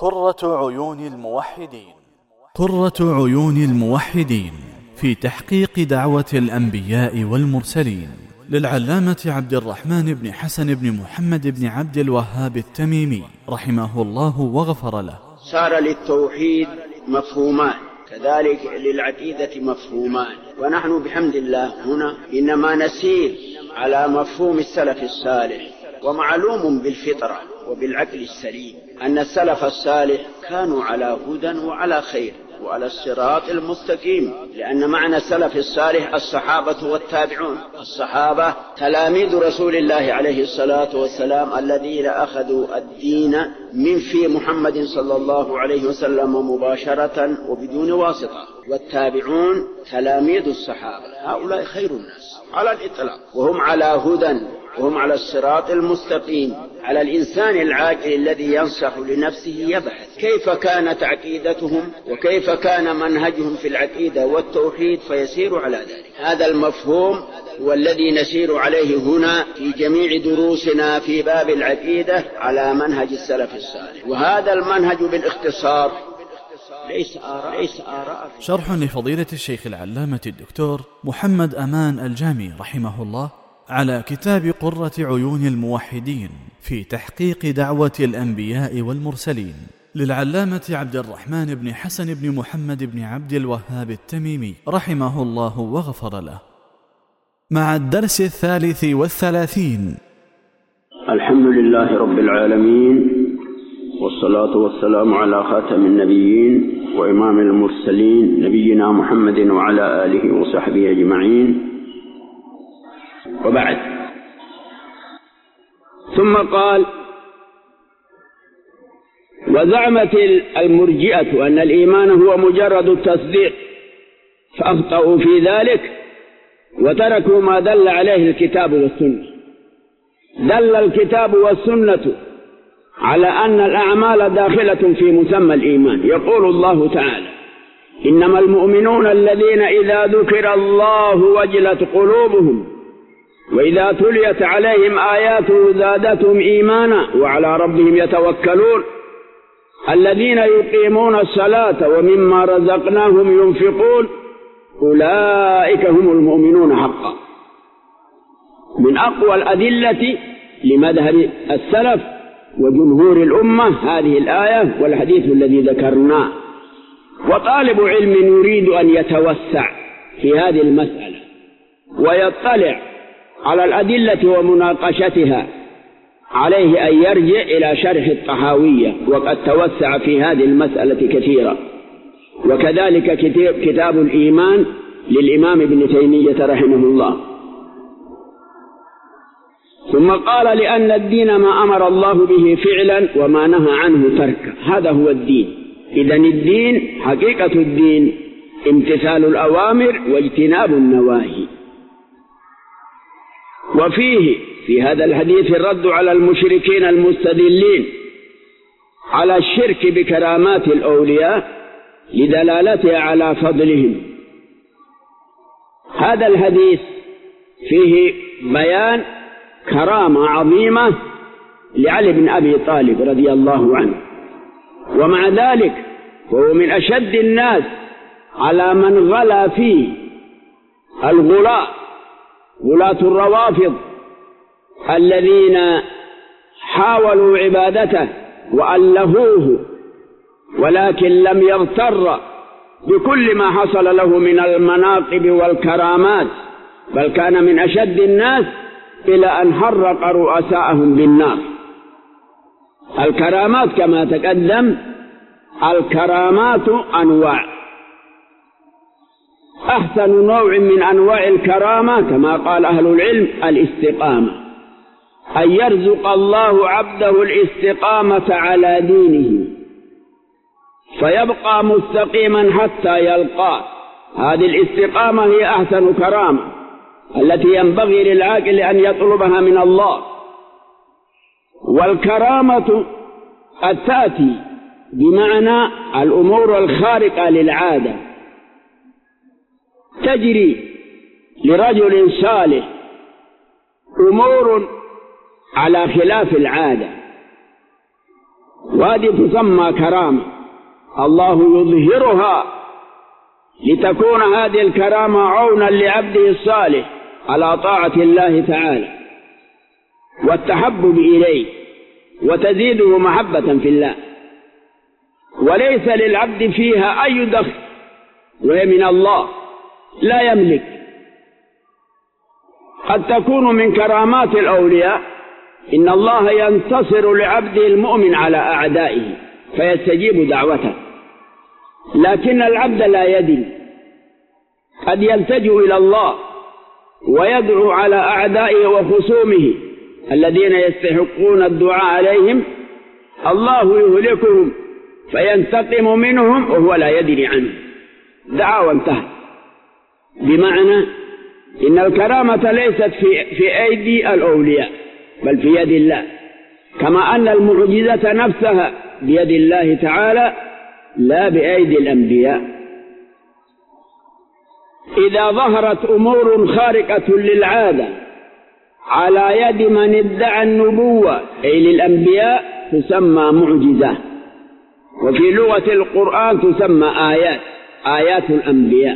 قرة عيون الموحدين. قرة عيون الموحدين في تحقيق دعوة الأنبياء والمرسلين، للعلامة عبد الرحمن بن حسن بن محمد بن عبد الوهاب التميمي رحمه الله وغفر له. صار للتوحيد مفهومان، كذلك للعقيدة مفهومان، ونحن بحمد الله هنا إنما نسير على مفهوم السلف الصالح. ومعلوم بالفطرة وبالعقل السليم أن السلف الصالح كانوا على هدى وعلى خير وعلى الصراط المستقيم، لأن معنى السلف الصالح الصحابة والتابعون. الصحابة تلاميذ رسول الله عليه الصلاة والسلام الذين أخذوا الدين من في محمد صلى الله عليه وسلم مباشرة وبدون واسطة، والتابعون تلاميذ الصحابة. هؤلاء خير الناس على الإطلاق، وهم على هدى وهم على الصراط المستقيم. على الإنسان العاقل الذي ينصح لنفسه يبحث كيف كانت عقيدتهم وكيف كان منهجهم في العقيدة والتوحيد فيسير على ذلك. هذا المفهوم هو الذي نسير عليه هنا في جميع دروسنا في باب العقيدة على منهج السلف الصالح، وهذا المنهج بالاختصار ليس آراء. شرح لفضيلة الشيخ العلامة الدكتور محمد أمان الجامي رحمه الله على كتاب قرة عيون الموحدين في تحقيق دعوة الأنبياء والمرسلين، للعلامة عبد الرحمن بن حسن بن محمد بن عبد الوهاب التميمي رحمه الله وغفر له. مع الدرس 33. الحمد لله رب العالمين، والصلاة والسلام على خاتم النبيين وإمام المرسلين نبينا محمد وعلى آله وصحبه أجمعين، وبعد. ثم قال: وزعمت المرجئة أن الإيمان هو مجرد التصديق، فأخطأوا في ذلك وتركوا ما دل عليه الكتاب والسنة. دل الكتاب والسنة على أن الأعمال داخلة في مسمى الإيمان. يقول الله تعالى: إنما المؤمنون الذين إذا ذكر الله وجلت قلوبهم وإذا تليت عليهم آياته زادتهم إيمانا وعلى ربهم يتوكلون الذين يقيمون الصلاة ومما رزقناهم ينفقون أولئك هم المؤمنون حقا. من أقوى الأدلة لمذهب السلف وجمهور الأمة هذه الآية والحديث الذي ذكرناه. وطالب علم يريد أن يتوسع في هذه المسألة ويطلع على الأدلة ومناقشتها عليه أن يرجع إلى شرح الطحاوية، وقد توسع في هذه المسألة كثيرا، وكذلك كتاب الإيمان للإمام ابن تيمية رحمه الله. ثم قال: لأن الدين ما أمر الله به فعلا وما نهى عنه تركا، هذا هو الدين. إذن الدين حقيقة الدين امتثال الأوامر واجتناب النواهي. وفيه في هذا الحديث الرد على المشركين المستدلين على الشرك بكرامات الأولياء لدلالتها على فضلهم. هذا الحديث فيه بيان كرامة عظيمة لعلي بن أبي طالب رضي الله عنه، ومع ذلك هو من أشد الناس على من غلا فيه غلاة الروافض الذين حاولوا عبادته وألهوه، ولكن لم يغتر بكل ما حصل له من المناقب والكرامات، بل كان من أشد الناس إلى أن حرق رؤساءهم بالنار. الكرامات كما تقدم، الكرامات أنواع. أحسن نوع من أنواع الكرامة كما قال أهل العلم الاستقامة، أن يرزق الله عبده الاستقامة على دينه فيبقى مستقيما حتى يلقاه. هذه الاستقامة هي أحسن كرامة التي ينبغي للعاقل أن يطلبها من الله. والكرامة قد تأتي بمعنى الأمور الخارقة للعادة، تجري لرجل صالح أمور على خلاف العادة، وهذه تسمى كرامة، الله يظهرها لتكون هذه الكرامة عونا لعبده الصالح على طاعة الله تعالى والتحبب إليه وتزيده محبة في الله، وليس للعبد فيها أي دخل، وهي من الله لا يملك. قد تكون من كرامات الأولياء إن الله ينتصر لعبده المؤمن على أعدائه فيستجيب دعوته، لكن العبد لا يدري، قد يلتجئ إلى الله ويدعو على أعدائه وخصومه الذين يستحقون الدعاء عليهم، الله يهلكهم فينتقم منهم وهو لا يدري عنه، دعا وانتهى. بمعنى إن الكرامة ليست في أيدي الأولياء بل في يد الله، كما أن المعجزة نفسها بيد الله تعالى لا بأيدي الأنبياء. إذا ظهرت أمور خارقة للعادة على يد من ادعى النبوة أي للأنبياء تسمى معجزة، وفي لغة القرآن تسمى آيات الأنبياء.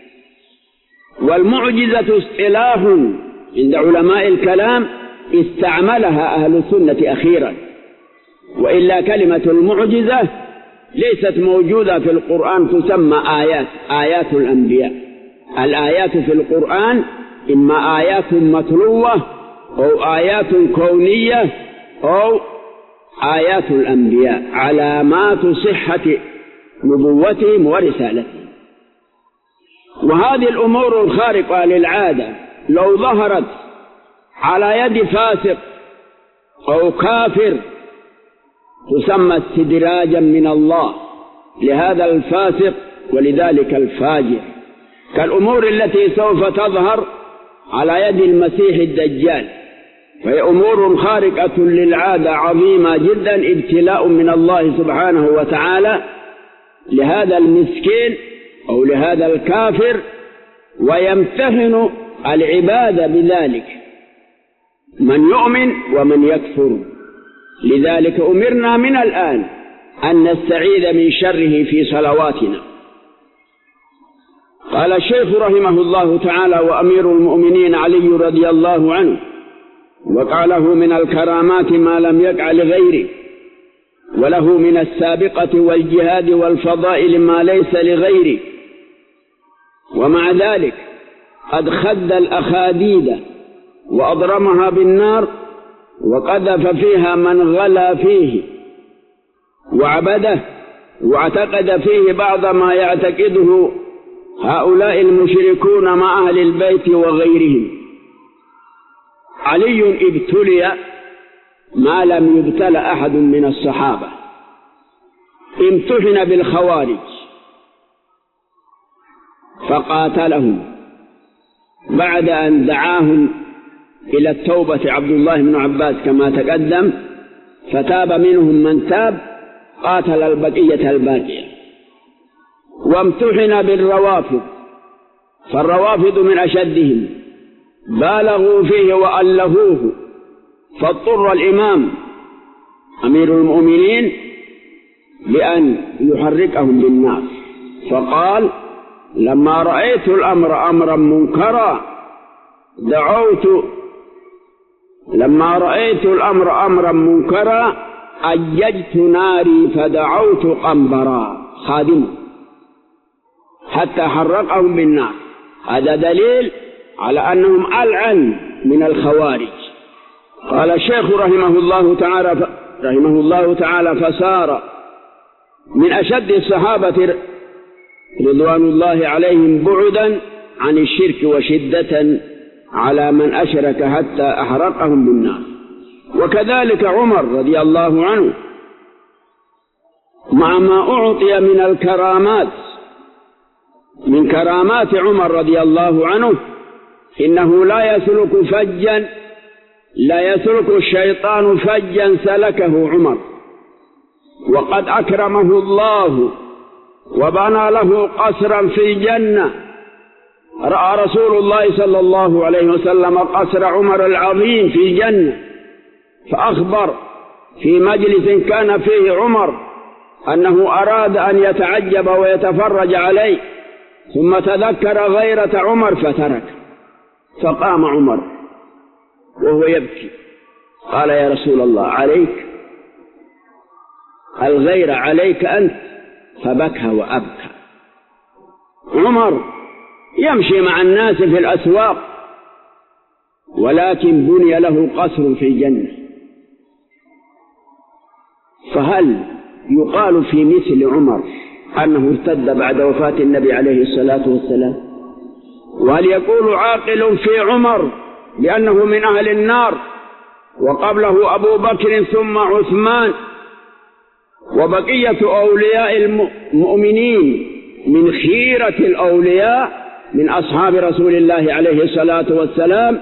والمعجزة اصطلاح عند علماء الكلام استعملها أهل السنة أخيرا، وإلا كلمة المعجزة ليست موجودة في القرآن، تسمى آيات الأنبياء. الآيات في القرآن إما آيات متلوة أو آيات كونية أو آيات الأنبياء، علامات صحة نبوتهم ورسالتهم. وهذه الأمور الخارقة للعادة لو ظهرت على يد فاسق أو كافر تسمى استدراجا من الله لهذا الفاسق ولذلك الفاجر، كالأمور التي سوف تظهر على يد المسيح الدجال، فهي أمور خارقة للعادة عظيمة جدا، ابتلاء من الله سبحانه وتعالى لهذا المسكين أو لهذا الكافر، ويمتهن العباد بذلك من يؤمن ومن يكفر. لذلك أمرنا من الآن أن نستعيذ من شره في صلواتنا. قال الشيخ رحمه الله تعالى وأمير المؤمنين علي رضي الله عنه: وقاله من الكرامات ما لم يقع لغيره، وله من السابقة والجهاد والفضائل ما ليس لغيره، ومع ذلك قد خد الأخاديد وأضرمها بالنار وقذف فيها من غلا فيه وعبده واعتقد فيه بعض ما يعتقده هؤلاء المشركون مع أهل البيت وغيرهم. علي ابتلي ما لم يبتل أحد من الصحابة، امتحن بالخوارج فقاتلهم بعد أن دعاهم إلى التوبة عبد الله بن عباس كما تقدم، فتاب منهم من تاب، قاتل البقية الباقية. وامتحن بالروافض، فالروافض من أشدهم، بالغوا فيه وألهوه، فاضطر الإمام أمير المؤمنين بأن يحرقهم بالنار، فقال: لما رأيت الأمر أمرا منكرا أججت ناري فدعوت قنبرا خادمه حتى حرقهم بالنار. هذا دليل على أنهم ألعن من الخوارج. قال الشيخ رحمه الله تعالى: فصار من أشد الصحابة رضوان الله عليهم بعدا عن الشرك وشدة على من أشرك حتى أحرقهم بالنار. وكذلك عمر رضي الله عنه مع ما أعطي من الكرامات، من كرامات عمر رضي الله عنه إنه لا يسلك الشيطان فجا سلكه عمر، وقد أكرمه الله وبنى له قصرا في الجنة. رأى رسول الله صلى الله عليه وسلم قصر عمر العظيم في الجنة، فأخبر في مجلس كان فيه عمر أنه أراد أن يتعجب ويتفرج عليه، ثم تذكر غيرة عمر فترك، فقام عمر وهو يبكي قال: يا رسول الله، عليك الغيرة، عليك أنت. فبكى وأبكى. عمر يمشي مع الناس في الأسواق، ولكن بني له قصر في الجنة. فهل يقال في مثل عمر أنه ارتد بعد وفاة النبي عليه الصلاة والسلام؟ وهل يقول عاقل في عمر بأنه من أهل النار وقبله أبو بكر ثم عثمان وبقية أولياء المؤمنين من خيرة الأولياء من أصحاب رسول الله عليه الصلاة والسلام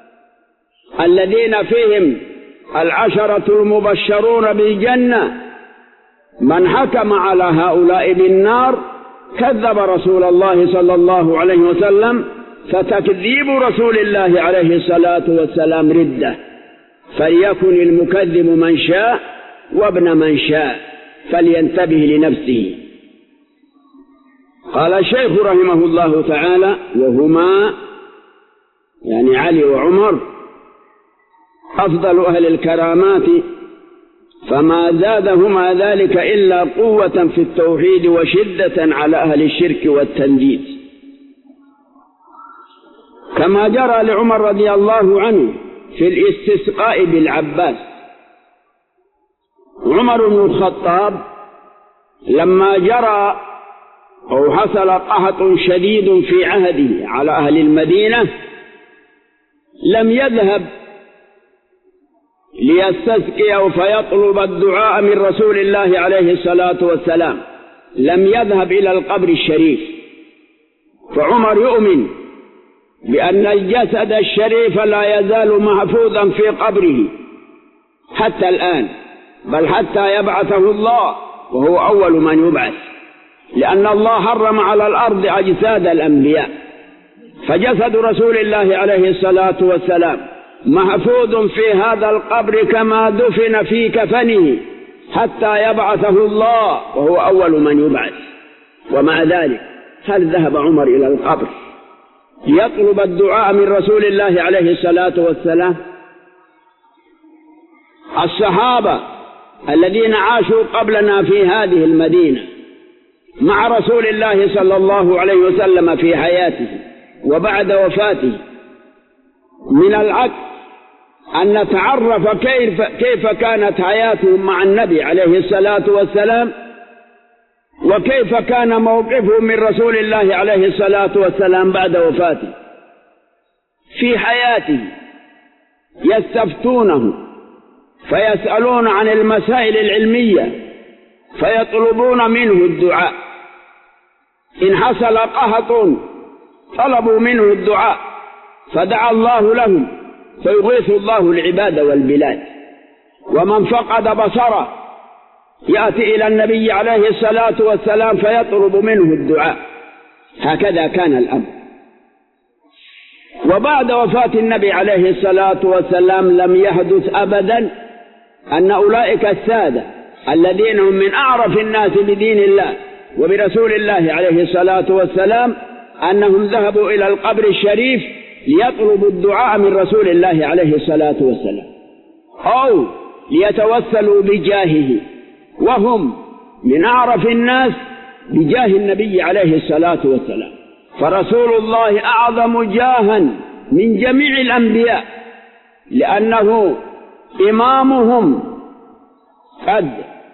الذين فيهم 10 المبشرون بالجنة؟ من حكم على هؤلاء بالنار كذب رسول الله صلى الله عليه وسلم، فتكذيب رسول الله عليه الصلاة والسلام ردة. فليكن المكذب من شاء وابن من شاء، فلينتبه لنفسه. قال الشيخ رحمه الله تعالى: وهما يعني علي وعمر أفضل أهل الكرامات، فما زادهما ذلك إلا قوة في التوحيد وشدة على أهل الشرك والتنديد، كما جرى لعمر رضي الله عنه في الاستسقاء بالعباس. عمر بن الخطاب لما جرى أو حصل قحط شديد في عهده على أهل المدينة لم يذهب ليستسقي أو فيطلب الدعاء من رسول الله عليه الصلاة والسلام، لم يذهب إلى القبر الشريف. فعمر يؤمن بأن الجسد الشريف لا يزال محفوظا في قبره حتى الآن، بل حتى يبعثه الله وهو أول من يبعث، لأن الله حرم على الأرض أجساد الأنبياء، فجسد رسول الله عليه الصلاة والسلام محفوظ في هذا القبر كما دفن في كفنه حتى يبعثه الله وهو أول من يبعث. ومع ذلك هل ذهب عمر إلى القبر يطلب الدعاء من رسول الله عليه الصلاة والسلام؟ الصحابة الذين عاشوا قبلنا في هذه المدينة مع رسول الله صلى الله عليه وسلم في حياته وبعد وفاته، من العدل أن نتعرف كيف كانت حياتهم مع النبي عليه الصلاة والسلام، وكيف كان موقفهم من رسول الله عليه الصلاة والسلام بعد وفاته. في حياته يستفتونه فيسألون عن المسائل العلمية فيطلبون منه الدعاء، إن حصل قحط طلبوا منه الدعاء فدعا الله لهم فيغيث الله العباد والبلاد. ومن فقد بصره يأتي إلى النبي عليه الصلاة والسلام فيطلب منه الدعاء. هكذا كان الأمر. وبعد وفاة النبي عليه الصلاة والسلام لم يحدث أبدا أن أولئك السادة الذين هم من أعرف الناس بدين الله وبرسول الله عليه الصلاة والسلام أنهم ذهبوا إلى القبر الشريف ليطلبوا الدعاء من رسول الله عليه الصلاة والسلام، أو ليتوسلوا بجاهه، وهم من أعرف الناس بجاه النبي عليه الصلاة والسلام. فرسول الله أعظم جاها من جميع الأنبياء، لأنه إمامهم قد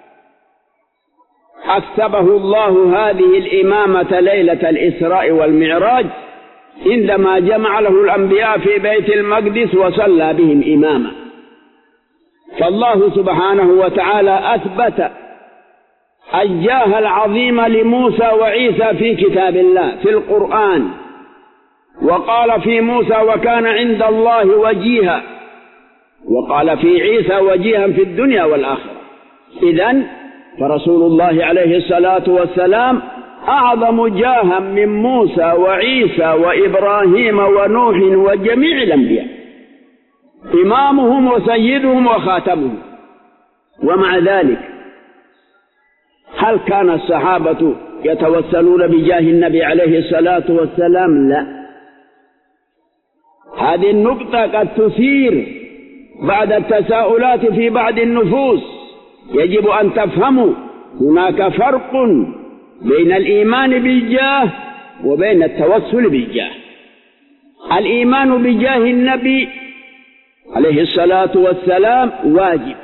أكتبه الله هذه الإمامة ليلة الإسراء والمعراج عندما جمع له الأنبياء في بيت المقدس وصلى بهم إماما. فالله سبحانه وتعالى أثبت الجاه العظيم لموسى وعيسى في كتاب الله في القرآن، وقال في موسى وكان عند الله وجيها، وقال في عيسى وجيها في الدنيا والآخرة. إذن فرسول الله عليه الصلاة والسلام أعظم جاها من موسى وعيسى وإبراهيم ونوح وجميع الأنبياء، إمامهم وسيدهم وخاتمهم. ومع ذلك هل كان الصحابة يتوسلون بجاه النبي عليه الصلاة والسلام؟ لا. هذه النقطة قد تثير بعد التساؤلات في بعض النفوس. يجب أن تفهموا هناك فرق بين الإيمان بالجاه وبين التوسل بالجاه. الإيمان بجاه النبي عليه الصلاة والسلام واجب،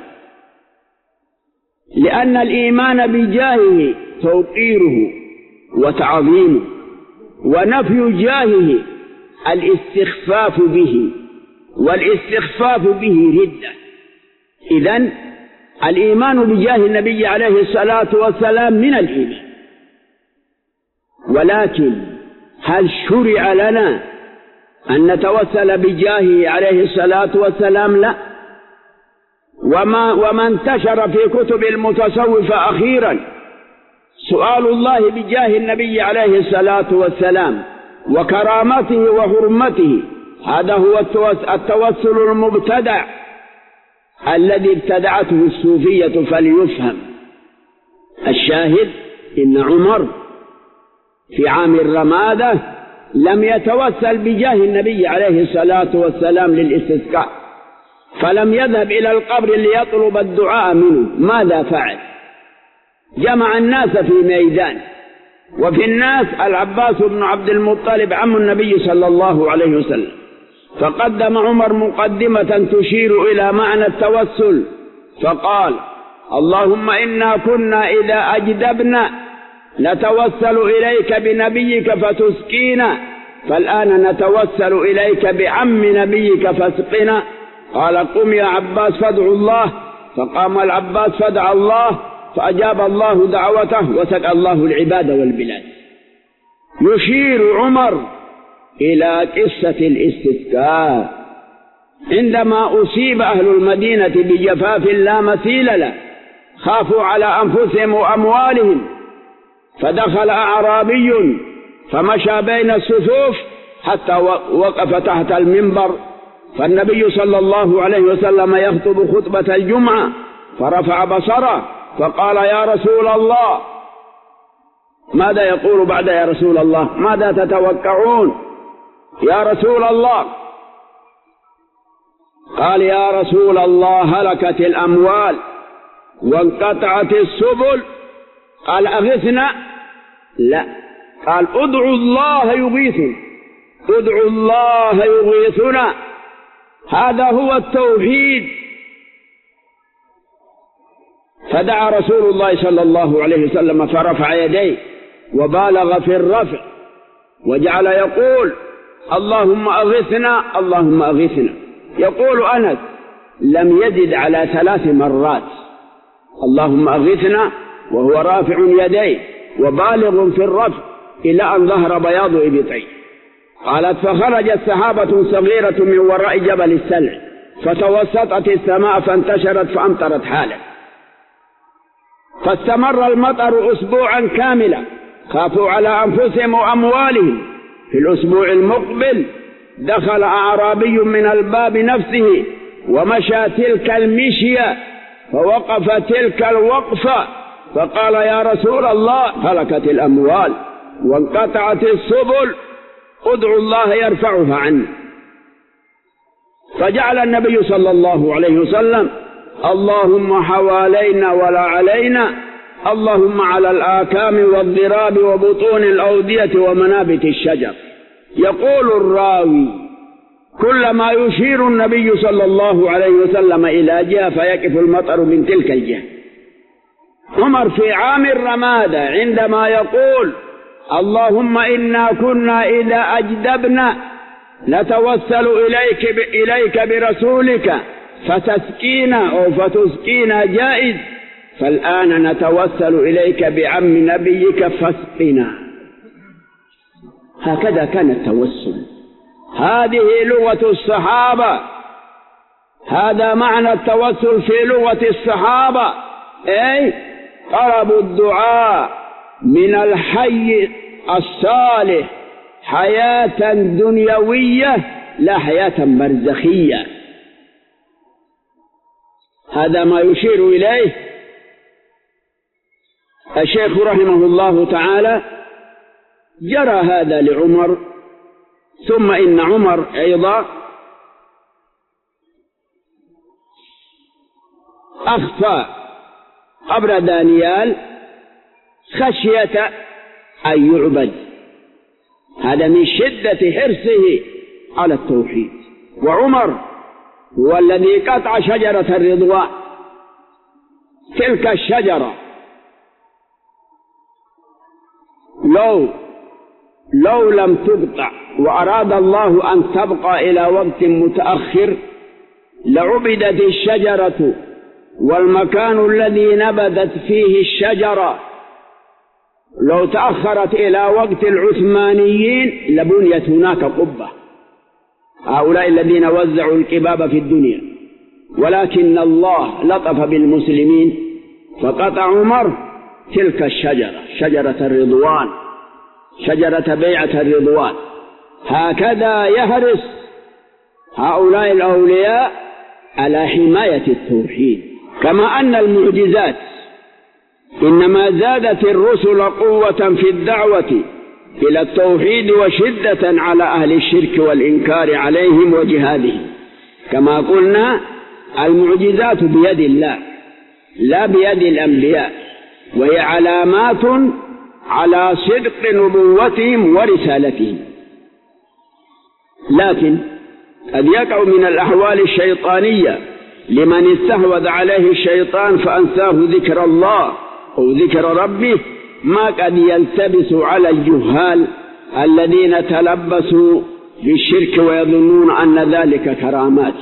لأن الإيمان بجاهه توقيره وتعظيمه، ونفي جاهه الاستخفاف به، والاستخفاف به ردة. إذن الإيمان بجاه النبي عليه الصلاة والسلام من الإيمان، ولكن هل شرع لنا أن نتوسل بجاهه عليه الصلاة والسلام؟ لا. وما انتشر في كتب المتصوفة أخيرا سؤال الله بجاه النبي عليه الصلاة والسلام وكرامته وحرمته، هذا هو التوسل المبتدع الذي ابتدعته الصوفية فليفهم. الشاهد إن عمر في عام الرمادة لم يتوسل بجاه النبي عليه الصلاة والسلام للاستسقاء، فلم يذهب إلى القبر ليطلب الدعاء منه. ماذا فعل؟ جمع الناس في ميدان، وفي الناس العباس بن عبد المطلب عم النبي صلى الله عليه وسلم، فقدم عمر مقدمة تشير إلى معنى التوسل، فقال: اللهم إنا كنا إذا أجدبنا نتوسل إليك بنبيك فتسقينا، فالآن نتوسل إليك بعم نبيك فاسقنا. قال: قم يا عباس فادعوا الله. فقام العباس فدعا الله، فأجاب الله دعوته وسقى الله العباد والبلاد. يشير عمر إلى قصة الاستسقاء عندما أصيب أهل المدينة بجفاف لا مثيل له، خافوا على أنفسهم وأموالهم، فدخل أعرابي فمشى بين الصفوف حتى وقف تحت المنبر، فالنبي صلى الله عليه وسلم يخطب خطبة الجمعة، فرفع بصره فقال: يا رسول الله. ماذا يقول بعد يا رسول الله؟ ماذا تتوقعون؟ يا رسول الله. قال: يا رسول الله هلكت الأموال وانقطعت السبل. قال: أغثنا. لا، قال: ادعوا الله يغيثنا، ادعوا الله يغيثنا. هذا هو التوحيد. فدعا رسول الله صلى الله عليه وسلم فرفع يديه وبالغ في الرفع، وجعل يقول: اللهم أغثنا، اللهم أغثنا. يقول أنس: لم يزد على 3 مرات اللهم أغثنا وهو رافع يديه وبالغ في الرفع إلى أن ظهر بياض إبطيه. قالت: فخرجت سحابة صغيرة من وراء جبل السلع فتوسطت السماء فانتشرت فأمطرت حالا، فاستمر المطر أسبوعا كاملا، خافوا على أنفسهم وأموالهم. في الأسبوع المقبل دخل أعرابي من الباب نفسه ومشى تلك المشية، فوقف تلك الوقفة، فقال: يا رسول الله هلكت الأموال وانقطعت السبل، ادعوا الله يرفعها عنا. فجعل النبي صلى الله عليه وسلم: اللهم حوالينا ولا علينا، اللهم على الآكام والضراب وبطون الأودية ومنابت الشجر. يقول الراوي: كلما يشير النبي صلى الله عليه وسلم إلى جهة فيقف المطر من تلك الجهة. عمر في عام الرمادة عندما يقول: اللهم إنا كنا إذا أجدبنا نتوسل إليك برسولك فتسقينا أو فتسقينا جائز، فالآن نتوسل إليك بعم نبيك فاسقنا. هكذا كان التوسل، هذه لغة الصحابة، هذا معنى التوسل في لغة الصحابة، أي طلب الدعاء من الحي الصالح حياة دنيوية لا حياة برزخية. هذا ما يشير إليه الشيخ رحمه الله تعالى. جرى هذا لعمر، ثم إن عمر أيضا أخفى قبر دانيال خشية أن يعبد، هذا من شدة حرصه على التوحيد. وعمر هو الذي قطع شجرة الرضوان، تلك الشجرة لو لم تقطع وأراد الله أن تبقى إلى وقت متأخر لعبدت الشجرة، والمكان الذي نبتت فيه الشجرة لو تأخرت إلى وقت العثمانيين لبنيت هناك قبة، هؤلاء الذين وزعوا الكباب في الدنيا. ولكن الله لطف بالمسلمين فقطع عمر تلك الشجرة، شجرة الرضوان، شجرة بيعة الرضوان. هكذا يحرص هؤلاء الأولياء على حماية التوحيد. كما أن المعجزات إنما زادت الرسل قوة في الدعوة إلى التوحيد وشدة على أهل الشرك والإنكار عليهم وجهادهم. كما قلنا المعجزات بيد الله لا بيد الأنبياء، وهي علامات على صدق نبوتهم ورسالتهم. لكن قد يقع من الأحوال الشيطانية لمن استحوذ عليه الشيطان فأنساه ذكر الله أو ذكر ربه ما قد يلتبس على الجهال الذين تلبسوا بالشرك ويظنون أن ذلك كرامات.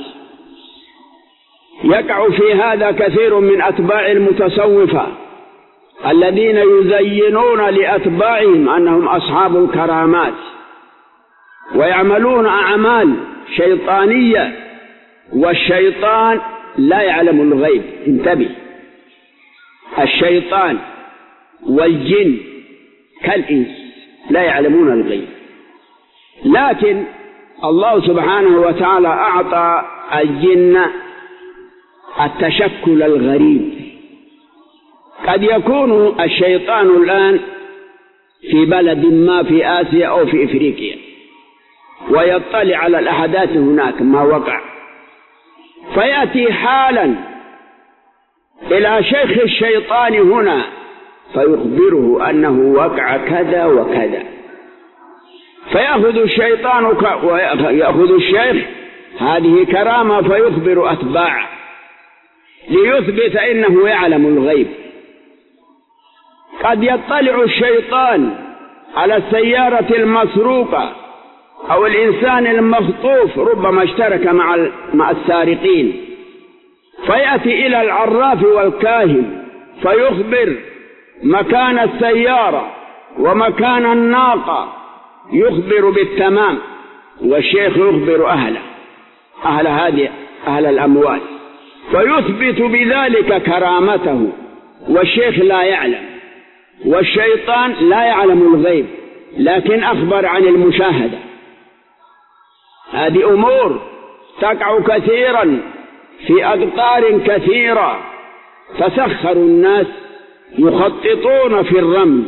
يقع في هذا كثير من أتباع المتصوفة الذين يزينون لأتباعهم أنهم أصحاب الكرامات ويعملون أعمال شيطانية، والشيطان لا يعلم الغيب. انتبه، الشيطان والجن كالإنس لا يعلمون الغيب، لكن الله سبحانه وتعالى أعطى الجن التشكل الغريب. قد يكون الشيطان الآن في بلد ما في آسيا أو في إفريقيا ويطلع على الأحداث هناك ما وقع، فيأتي حالا إلى شيخ الشيطان هنا فيخبره أنه وقع كذا وكذا، فيأخذ الشيطان ويأخذ الشيخ هذه كرامة فيخبر أتباعه ليثبت إنه يعلم الغيب. قد يطلع الشيطان على السيارة المسروقة أو الإنسان المخطوف، ربما اشترك مع السارقين، فيأتي إلى العراف والكاهن فيخبر مكان السيارة ومكان الناقة، يخبر بالتمام، والشيخ يخبر أهل الأموال، فيثبت بذلك كرامته، والشيخ لا يعلم، والشيطان لا يعلم الغيب لكن أخبر عن المشاهدة. هذه أمور تقع كثيرا في أقطار كثيرة، فسخر الناس يخططون في الرمي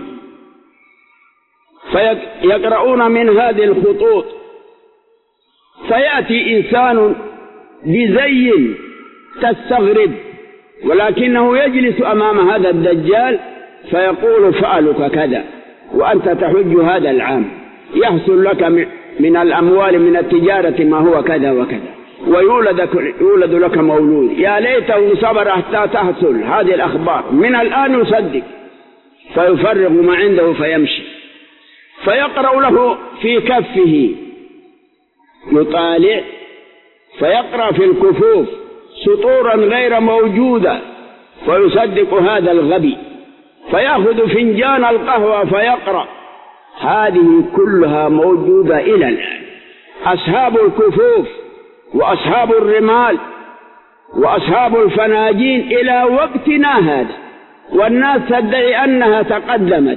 فيقرؤون من هذه الخطوط، فيأتي إنسان بزي تستغرب ولكنه يجلس أمام هذا الدجال فيقول فعلك كذا وأنت تحج هذا العام، يحصل لك من الأموال من التجارة ما هو كذا وكذا، ويولد لك مولود، يا ليته صبر حتى تحصل هذه الأخبار، من الآن يصدق، فيفرغ ما عنده فيمشي، فيقرأ له في كفه يطالع فيقرأ في الكفوف سطورا غير موجودة فيصدق هذا الغبي، فيأخذ فنجان القهوة فيقرأ. هذه كلها موجودة إلى الآن. أصحاب الكفوف وأصحاب الرمال وأصحاب الفناجين إلى وقتنا هذا، والناس تدعي أنها تقدمت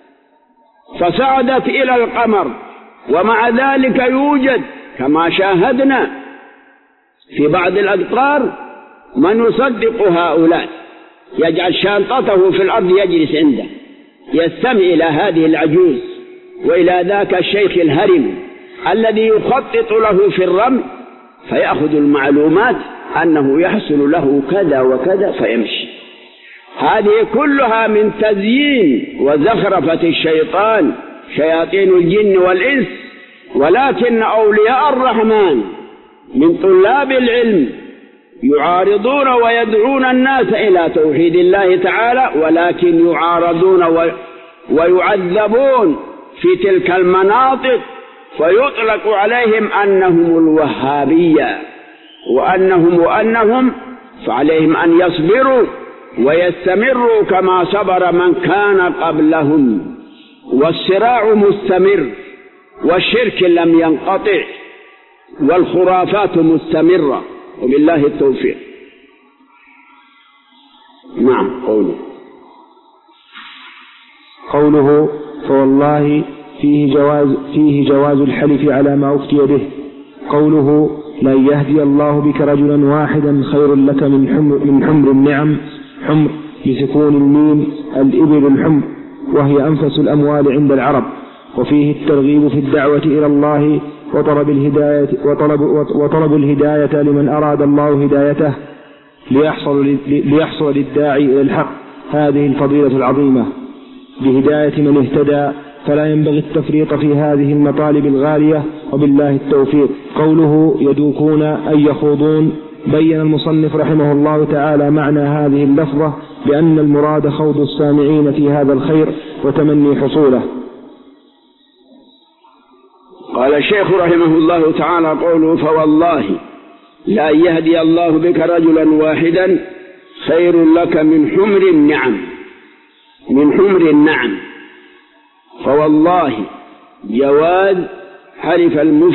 فصعدت إلى القمر، ومع ذلك يوجد كما شاهدنا في بعض الأقطار من يصدق هؤلاء يجعل شانطته في الأرض يجلس عنده يستمع إلى هذه العجوز وإلى ذاك الشيخ الهرم الذي يخطط له في الرمي، فيأخذ المعلومات أنه يحصل له كذا وكذا فيمشي. هذه كلها من تزيين وزخرفة الشيطان، شياطين الجن والإنس. ولكن أولياء الرحمن من طلاب العلم يعارضون ويدعون الناس إلى توحيد الله تعالى، ولكن يعارضون ويعذبون في تلك المناطق، فيطلق عليهم أنهم الوهابية وأنهم فعليهم أن يصبروا ويستمروا كما صبر من كان قبلهم، والصراع مستمر، والشرك لم ينقطع، والخرافات مستمرة، وبالله التوفيق. نعم. قوله فوالله فيه جواز الحلف على ما أفتي به. قوله لن يهدي الله بك رجلا واحدا خير لك من حمر النعم. حمر بسكون الميم الإبل الحمر، وهي أنفس الأموال عند العرب. وفيه الترغيب في الدعوة إلى الله وطلب الهداية لمن أراد الله هدايته ليحصل للداعي إلى الحق هذه الفضيلة العظيمة بهداية من اهتدى، فلا ينبغي التفريط في هذه المطالب الغالية، وبالله التوفيق. قوله يدوكون أي يخوضون. بين المصنف رحمه الله تعالى معنى هذه اللفظة بأن المراد خوض السامعين في هذا الخير وتمني حصوله. قال الشيخ رحمه الله تعالى قوله فوالله لا يهدي الله بك رجلا واحدا خير لك من حمر النعم. من حمر النعم. فوالله جواز حلف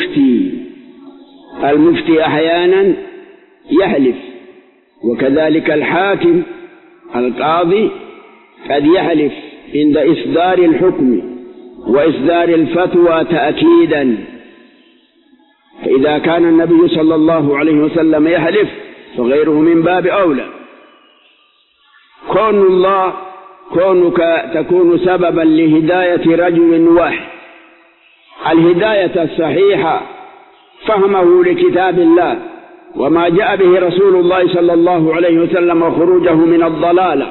المفتي أحيانا يحلف، وكذلك الحاكم القاضي قد يحلف عند إصدار الحكم وإصدار الفتوى تأكيدا. فإذا كان النبي صلى الله عليه وسلم يحلف فغيره من باب أولى. كونك تكون سببا لهداية رجل واحد، الهداية الصحيحة فهمه لكتاب الله وما جاء به رسول الله صلى الله عليه وسلم وخروجه من الضلالة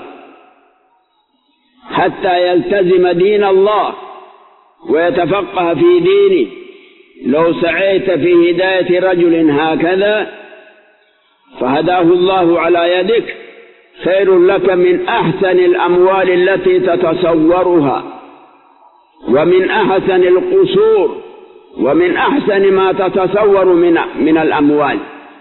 حتى يلتزم دين الله ويتفقه في دينه. لو سعيت في هداية رجل هكذا فهداه الله على يدك خير لك من أحسن الأموال التي تتصورها، ومن أحسن القصور، ومن أحسن ما تتصور من الأموال.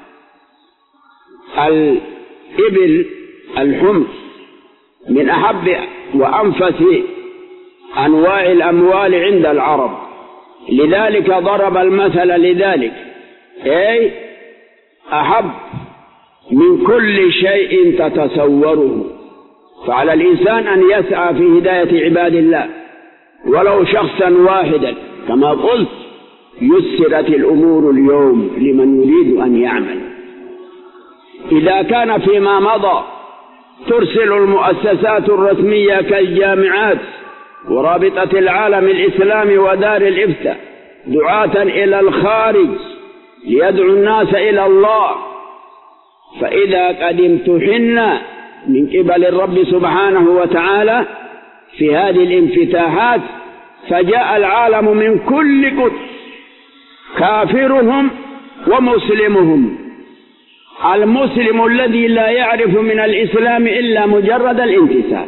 الإبل الحمر من أحب وأنفس أنواع الأموال عند العرب، لذلك ضرب المثل لذلك، أي أحب من كل شيء تتصوره. فعلى الإنسان أن يسعى في هداية عباد الله ولو شخصا واحدا، كما قلت يسرت الأمور اليوم لمن يريد أن يعمل. إذا كان فيما مضى ترسل المؤسسات الرسمية كالجامعات ورابطة العالم الإسلامي ودار الإفتاء دعاة إلى الخارج ليدعو الناس إلى الله، فإذا قد امتحنا من قبل الرب سبحانه وتعالى في هذه الانفتاحات فجاء العالم من كل قطب كافرهم ومسلمهم، المسلم الذي لا يعرف من الإسلام إلا مجرد الامتثال،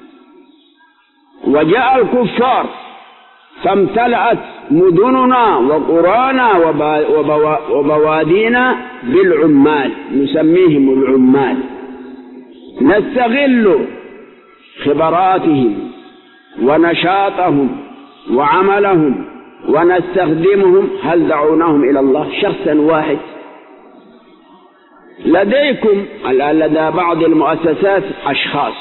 وجاء الكفار فامتلأت مدننا وقرانا وبوادينا بالعمال، نسميهم العمال، نستغل خبراتهم ونشاطهم وعملهم ونستخدمهم. هل دعوناهم إلى الله؟ شخصا واحد. لديكم الآن لدى بعض المؤسسات أشخاص،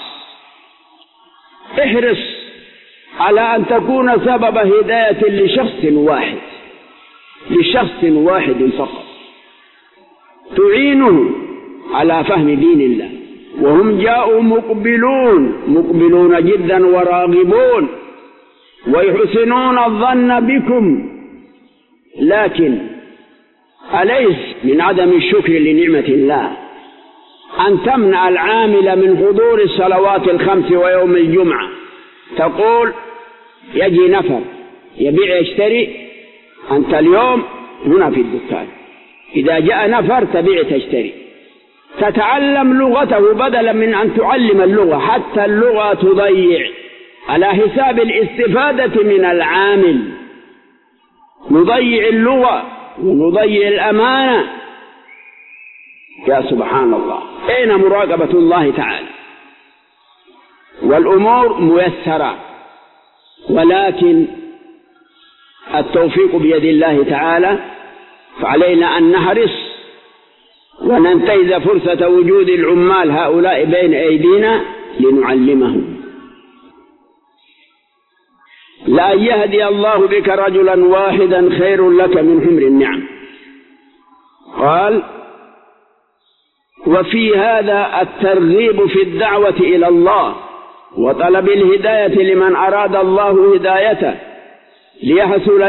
احرص على أن تكون سبب هداية لشخص واحد فقط، تعينه على فهم دين الله، وهم جاءوا مقبلون جدا وراغبون ويحسنون الظن بكم، لكن أليس من عدم الشكر لنعمة الله أن تمنع العامل من حضور الصلوات الخمس ويوم الجمعة؟ تقول يجي نفر يبيع يشتري، أنت اليوم هنا في الدكان، إذا جاء نفر تبيع تشتري، تتعلم لغته بدلا من أن تعلم اللغة، حتى اللغة تضيع على حساب الاستفادة من العامل، نضيع اللغة ونضيع الأمانة. يا سبحان الله، أين مراقبة الله تعالى؟ والأمور ميسرة، ولكن التوفيق بيد الله تعالى، فعلينا أن نحرص وننتهز فرصة وجود العمال هؤلاء بين أيدينا لنعلمهم. لأن يهدي الله بك رجلا واحدا خير لك من حمر النعم. قال: وفي هذا الترغيب في الدعوة إلى الله وطلب الهداية لمن أراد الله هدايته لتحصل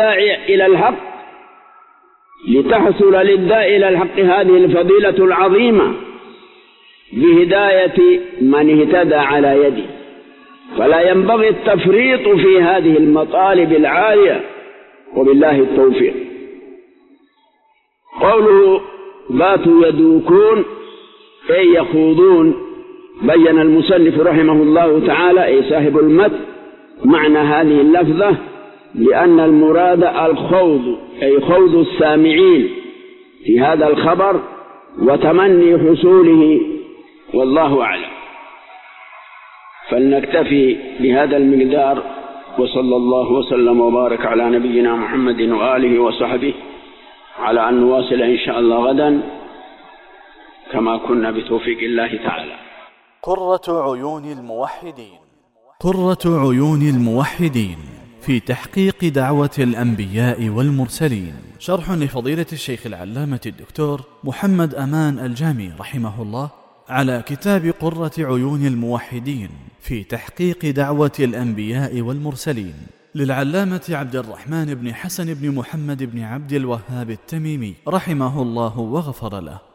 للداعي إلى الحق هذه الفضيلة العظيمة بهداية من اهتدى على يده، فلا ينبغي التفريط في هذه المطالب العالية، وبالله التوفيق. قوله باتوا يدوكون أي يخوضون، بين المصنف رحمه الله تعالى أي صاحب المتن معنى هذه اللفظة، لأن المراد الخوض أي خوض السامعين في هذا الخبر وتمني حصوله، والله أعلم. فلنكتفي بهذا المقدار، وصلى الله وسلم وبارك على نبينا محمد وآله وصحبه، على أن نواصل إن شاء الله غدا كما كنا بتوفيق الله تعالى. قرة عيون الموحدين. قرة عيون الموحدين في تحقيق دعوة الأنبياء والمرسلين، شرح لفضيلة الشيخ العلامة الدكتور محمد أمان الجامي رحمه الله على كتاب قرة عيون الموحدين في تحقيق دعوة الأنبياء والمرسلين، للعلامة عبد الرحمن بن حسن بن محمد بن عبد الوهاب التميمي رحمه الله وغفر له.